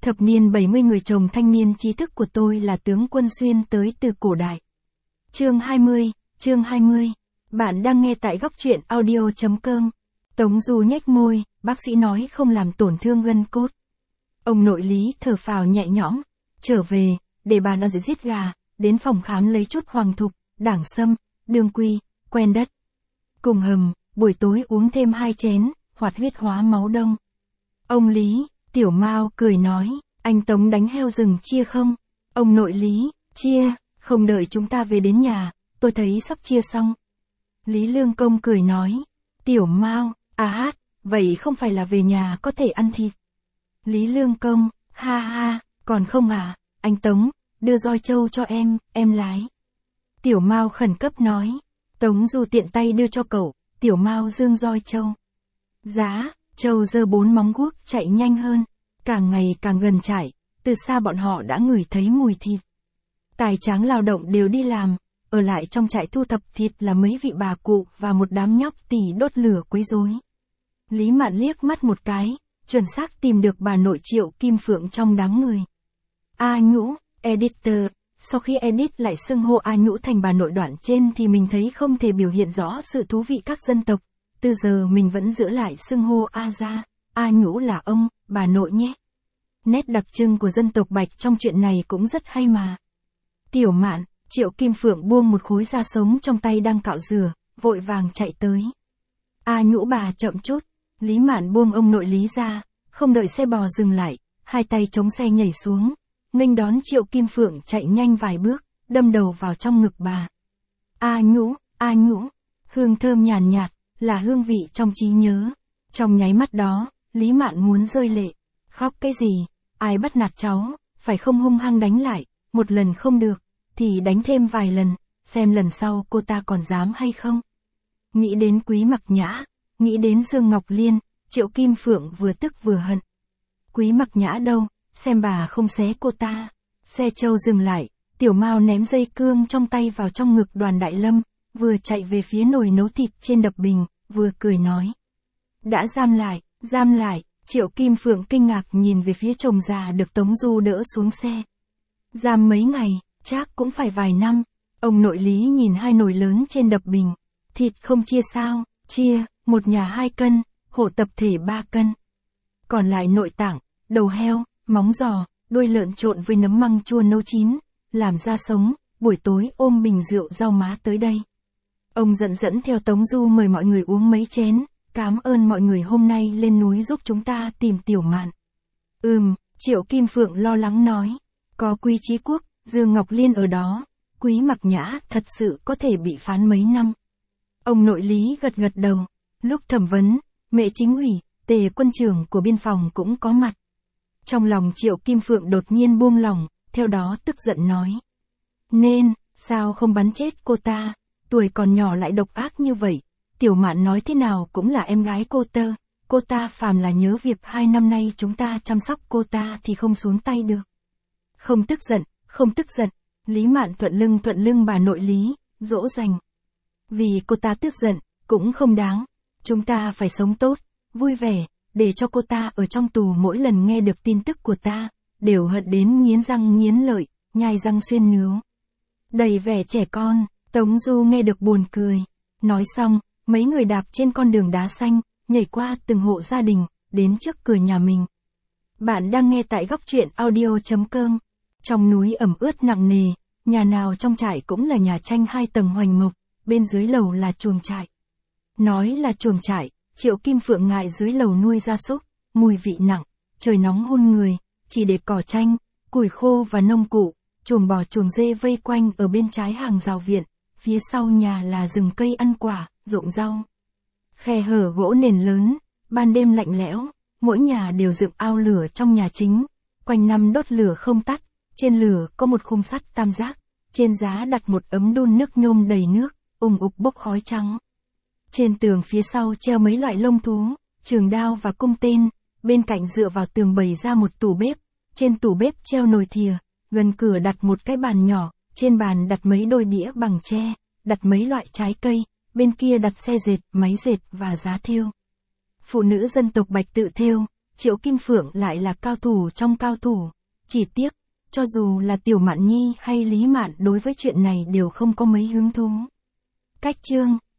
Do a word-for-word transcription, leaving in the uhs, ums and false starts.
Thập niên bảy mươi người chồng thanh niên trí thức của tôi là tướng Quân Xuyên tới từ cổ đại. Chương hai mươi, chương hai mươi. Bạn đang nghe tại góc truyện audio.com. Tống Du nhếch môi, bác sĩ nói không làm tổn thương gân cốt. Ông nội Lý thở phào nhẹ nhõm, trở về, để bà nó giết gà, đến phòng khám lấy chút hoàng thục, đảng sâm, đường quy, quen đất. Cùng hầm, buổi tối uống thêm hai chén, hoạt huyết hóa máu đông. Ông Lý, Tiểu Mao cười nói, anh Tống đánh heo rừng chia không? Ông nội Lý, chia, không đợi chúng ta về đến nhà, tôi thấy sắp chia xong. Lý Lương Công cười nói, Tiểu Mao, à hát, vậy không phải là về nhà có thể ăn thịt. Lý Lương Công, ha ha, còn không à, anh Tống, đưa roi trâu cho em, em lái. Tiểu Mao khẩn cấp nói, Tống Du tiện tay đưa cho cậu, Tiểu Mao dương roi trâu. Giá, trâu giơ bốn móng guốc chạy nhanh hơn, càng ngày càng gần trại, từ xa bọn họ đã ngửi thấy mùi thịt. Tài tráng lao động đều đi làm, ở lại trong trại thu thập thịt là mấy vị bà cụ và một đám nhóc tỉ đốt lửa quấy rối. Lý Mạn liếc mắt một cái, chuẩn xác tìm được bà nội Triệu Kim Phượng trong đám người. A Nhũ, editor, sau khi edit lại xưng hô A Nhũ thành bà nội đoạn trên thì mình thấy không thể biểu hiện rõ sự thú vị các dân tộc, từ giờ mình vẫn giữ lại xưng hô A ra, A Nhũ là ông, bà nội nhé. Nét đặc trưng của dân tộc Bạch trong chuyện này cũng rất hay mà. Tiểu Mạn, Triệu Kim Phượng buông một khối da sống trong tay đang cạo rửa, vội vàng chạy tới. A Nhũ bà chậm chút, Lý Mạn buông ông nội Lý ra, không đợi xe bò dừng lại, hai tay chống xe nhảy xuống, nghênh đón Triệu Kim Phượng chạy nhanh vài bước, đâm đầu vào trong ngực bà. A Nhũ, A Nhũ, hương thơm nhàn nhạt, là hương vị trong trí nhớ. Trong nháy mắt đó, Lý Mạn muốn rơi lệ. Khóc cái gì, ai bắt nạt cháu, phải không hung hăng đánh lại, một lần không được, thì đánh thêm vài lần, xem lần sau cô ta còn dám hay không. Nghĩ đến Quý Mặc Nhã, nghĩ đến Dương Ngọc Liên, Triệu Kim Phượng vừa tức vừa hận. Quý Mặc Nhã đâu, xem bà không xé cô ta. Xe trâu dừng lại, Tiểu Mao ném dây cương trong tay vào trong ngực Đoàn Đại Lâm, vừa chạy về phía nồi nấu thịt trên đập bình, vừa cười nói. Đã giam lại, giam lại, Triệu Kim Phượng kinh ngạc nhìn về phía chồng già được Tống Du đỡ xuống xe. Giam mấy ngày, chắc cũng phải vài năm. Ông nội Lý nhìn hai nồi lớn trên đập bình. Thịt không chia sao, chia, một nhà hai cân, hộ tập thể ba cân. Còn lại nội tạng, đầu heo, móng giò, đuôi lợn trộn với nấm măng chua nấu chín, làm ra sống, buổi tối ôm bình rượu rau má tới đây. Ông dẫn dẫn theo Tống Du mời mọi người uống mấy chén, cảm ơn mọi người hôm nay lên núi giúp chúng ta tìm Tiểu Mạn. Ừm, Triệu Kim Phượng lo lắng nói, có Quý Chí Quốc, Dương Ngọc Liên ở đó, Quý Mặc Nhã thật sự có thể bị phán mấy năm. Ông nội Lý gật gật đầu, lúc thẩm vấn, Mẹ Chính ủy, Tề quân trưởng của biên phòng cũng có mặt. Trong lòng Triệu Kim Phượng đột nhiên buông lỏng, theo đó tức giận nói. Nên, sao không bắn chết cô ta, tuổi còn nhỏ lại độc ác như vậy, Tiểu Mạn nói thế nào cũng là em gái cô tơ, cô ta phàm là nhớ việc hai năm nay chúng ta chăm sóc cô ta thì không xuống tay được. Không tức giận, không tức giận, Lý Mạn thuận lưng thuận lưng bà nội Lý, dỗ dành. Vì cô ta tức giận, cũng không đáng, chúng ta phải sống tốt, vui vẻ, để cho cô ta ở trong tù mỗi lần nghe được tin tức của ta, đều hận đến nghiến răng nghiến lợi, nhai răng xuyên nướu. Đầy vẻ trẻ con, Tống Du nghe được buồn cười. Nói xong, mấy người đạp trên con đường đá xanh, nhảy qua từng hộ gia đình, đến trước cửa nhà mình. Bạn đang nghe tại góc truyện audio.com. Trong núi ẩm ướt nặng nề, nhà nào trong trại cũng là nhà tranh hai tầng hoành mộc, bên dưới lầu là chuồng trại. Nói là chuồng trại, Triệu Kim Phượng ngại dưới lầu nuôi gia súc, mùi vị nặng, trời nóng hôn người, chỉ để cỏ tranh, củi khô và nông cụ, chuồng bò chuồng dê vây quanh ở bên trái hàng rào viện, phía sau nhà là rừng cây ăn quả, ruộng rau. Khe hở gỗ nền lớn, ban đêm lạnh lẽo, mỗi nhà đều dựng ao lửa trong nhà chính, quanh năm đốt lửa không tắt, trên lửa có một khung sắt tam giác, trên giá đặt một ấm đun nước nhôm đầy nước, ùng ục bốc khói trắng. Trên tường phía sau treo mấy loại lông thú, trường đao và cung tên, bên cạnh dựa vào tường bày ra một tủ bếp, trên tủ bếp treo nồi thìa, gần cửa đặt một cái bàn nhỏ, trên bàn đặt mấy đôi đĩa bằng tre, đặt mấy loại trái cây, bên kia đặt xe dệt, máy dệt và giá thêu. Phụ nữ dân tộc Bạch tự thêu, Triệu Kim Phượng lại là cao thủ trong cao thủ. Chỉ tiếc, cho dù là Tiểu Mạn Nhi hay Lý Mạn đối với chuyện này đều không có mấy hứng thú. Cách chương